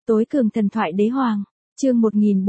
Tối cường thần thoại đế hoàng, chương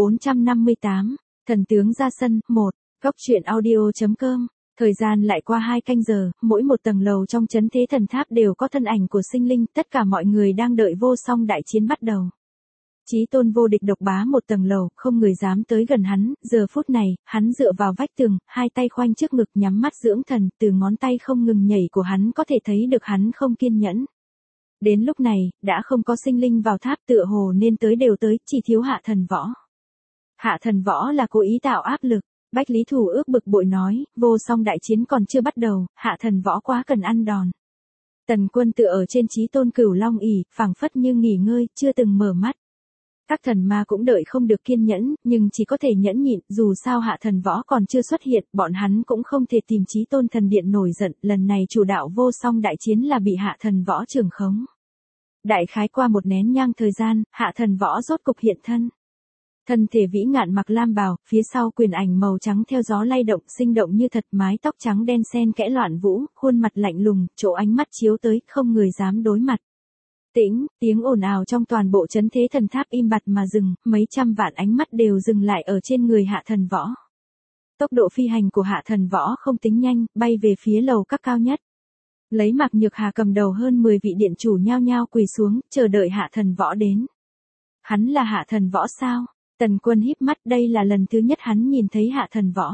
1458, thần tướng ra sân, 1, góc truyện audio.com. Thời gian lại qua 2 canh giờ, mỗi một tầng lầu trong trấn thế thần tháp đều có thân ảnh của sinh linh, tất cả mọi người đang đợi vô song đại chiến bắt đầu. Chí tôn vô địch độc bá một tầng lầu, không người dám tới gần hắn, giờ phút này, hắn dựa vào vách tường, hai tay khoanh trước ngực nhắm mắt dưỡng thần, từ ngón tay không ngừng nhảy của hắn có thể thấy được hắn không kiên nhẫn. Đến lúc này, đã không có sinh linh vào tháp tựa hồ nên tới đều tới, chỉ thiếu hạ thần võ. Hạ thần võ là cố ý tạo áp lực, Bách Lý Thủ ước bực bội nói, vô song đại chiến còn chưa bắt đầu, hạ thần võ quá cần ăn đòn. Tần Quân tựa ở trên chí tôn cửu long ỷ, phảng phất như nghỉ ngơi, chưa từng mở mắt. Các thần ma cũng đợi không được kiên nhẫn, nhưng chỉ có thể nhẫn nhịn, dù sao hạ thần võ còn chưa xuất hiện, bọn hắn cũng không thể tìm chí tôn thần điện nổi giận, lần này chủ đạo vô song đại chiến là bị hạ thần võ trưởng khống. Đại khái qua một nén nhang thời gian, hạ thần võ rốt cục hiện thân. Thân thể vĩ ngạn mặc lam bào, phía sau quyền ảnh màu trắng theo gió lay động, sinh động như thật, mái tóc trắng đen xen kẽ loạn vũ, khuôn mặt lạnh lùng, chỗ ánh mắt chiếu tới, không người dám đối mặt. Tĩnh, tiếng ồn ào trong toàn bộ trấn thế thần tháp im bặt mà dừng, mấy trăm vạn ánh mắt đều dừng lại ở trên người hạ thần võ. Tốc độ phi hành của hạ thần võ không tính nhanh, bay về phía lầu các cao nhất. Lấy Mạc Nhược Hà cầm đầu hơn 10 vị điện chủ nhao nhao quỳ xuống, chờ đợi hạ thần võ đến. Hắn là hạ thần võ sao? Tần Quân híp mắt, đây là lần thứ nhất hắn nhìn thấy hạ thần võ.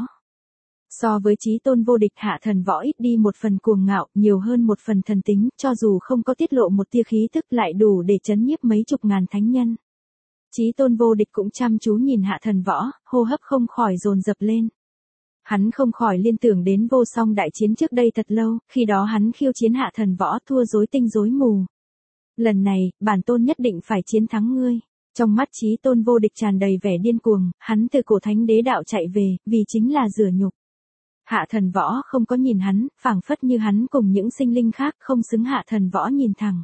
So với chí tôn vô địch, hạ thần võ ít đi một phần cuồng ngạo, nhiều hơn một phần thần tính, cho dù không có tiết lộ một tia khí thức lại đủ để chấn nhiếp mấy chục ngàn thánh nhân. Chí tôn vô địch cũng chăm chú nhìn hạ thần võ, hô hấp không khỏi dồn dập lên. Hắn không khỏi liên tưởng đến vô song đại chiến trước đây thật lâu, khi đó hắn khiêu chiến hạ thần võ thua rối tinh rối mù. Lần này, bản tôn nhất định phải chiến thắng ngươi. Trong mắt chí tôn vô địch tràn đầy vẻ điên cuồng, hắn từ cổ thánh đế đạo chạy về, vì chính là rửa nhục. Hạ thần võ không có nhìn hắn, phảng phất như hắn cùng những sinh linh khác không xứng hạ thần võ nhìn thẳng.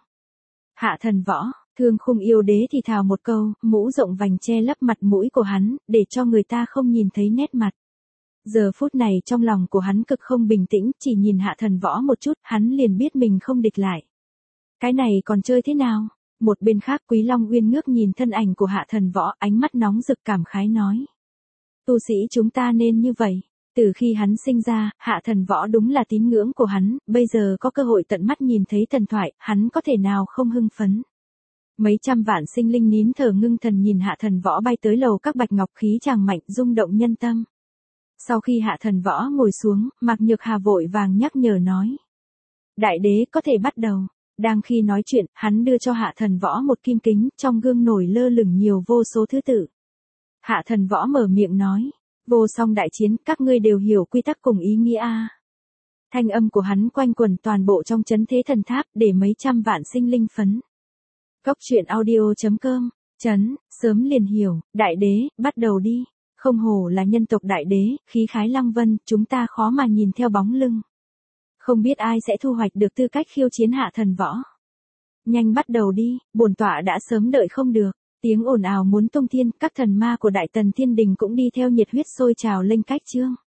Hạ thần võ, Thương Khung yêu đế thì thào một câu, mũ rộng vành che lấp mặt mũi của hắn, để cho người ta không nhìn thấy nét mặt. Giờ phút này trong lòng của hắn cực không bình tĩnh, chỉ nhìn hạ thần võ một chút, hắn liền biết mình không địch lại. Cái này còn chơi thế nào? Một bên khác Quý Long Uyên ngước nhìn thân ảnh của hạ thần võ, ánh mắt nóng rực cảm khái nói. Tu sĩ chúng ta nên như vậy. Từ khi hắn sinh ra, hạ thần võ đúng là tín ngưỡng của hắn, bây giờ có cơ hội tận mắt nhìn thấy thần thoại, hắn có thể nào không hưng phấn. Mấy trăm vạn sinh linh nín thở ngưng thần nhìn hạ thần võ bay tới lầu các bạch ngọc khí chàng mạnh rung động nhân tâm. Sau khi hạ thần võ ngồi xuống, Mạc Nhược Hà vội vàng nhắc nhở nói. Đại đế có thể bắt đầu. Đang khi nói chuyện, hắn đưa cho hạ thần võ một kim kính, trong gương nổi lơ lửng nhiều vô số thứ tự. Hạ thần võ mở miệng nói. Vô song đại chiến, các ngươi đều hiểu quy tắc cùng ý nghĩa a. Thanh âm của hắn quanh quẩn toàn bộ trong trấn thế thần tháp, để mấy trăm vạn sinh linh phấn. Góc truyện audio.com, sớm liền hiểu, đại đế, bắt đầu đi. Không hổ là nhân tộc đại đế, khí khái lăng vân, chúng ta khó mà nhìn theo bóng lưng. Không biết ai sẽ thu hoạch được tư cách khiêu chiến hạ thần võ. Nhanh bắt đầu đi, bổn tọa đã sớm đợi không được. Tiếng ồn ào muốn tung thiên, các thần ma của Đại Tần Thiên Đình cũng đi theo nhiệt huyết sôi trào lên cách chương.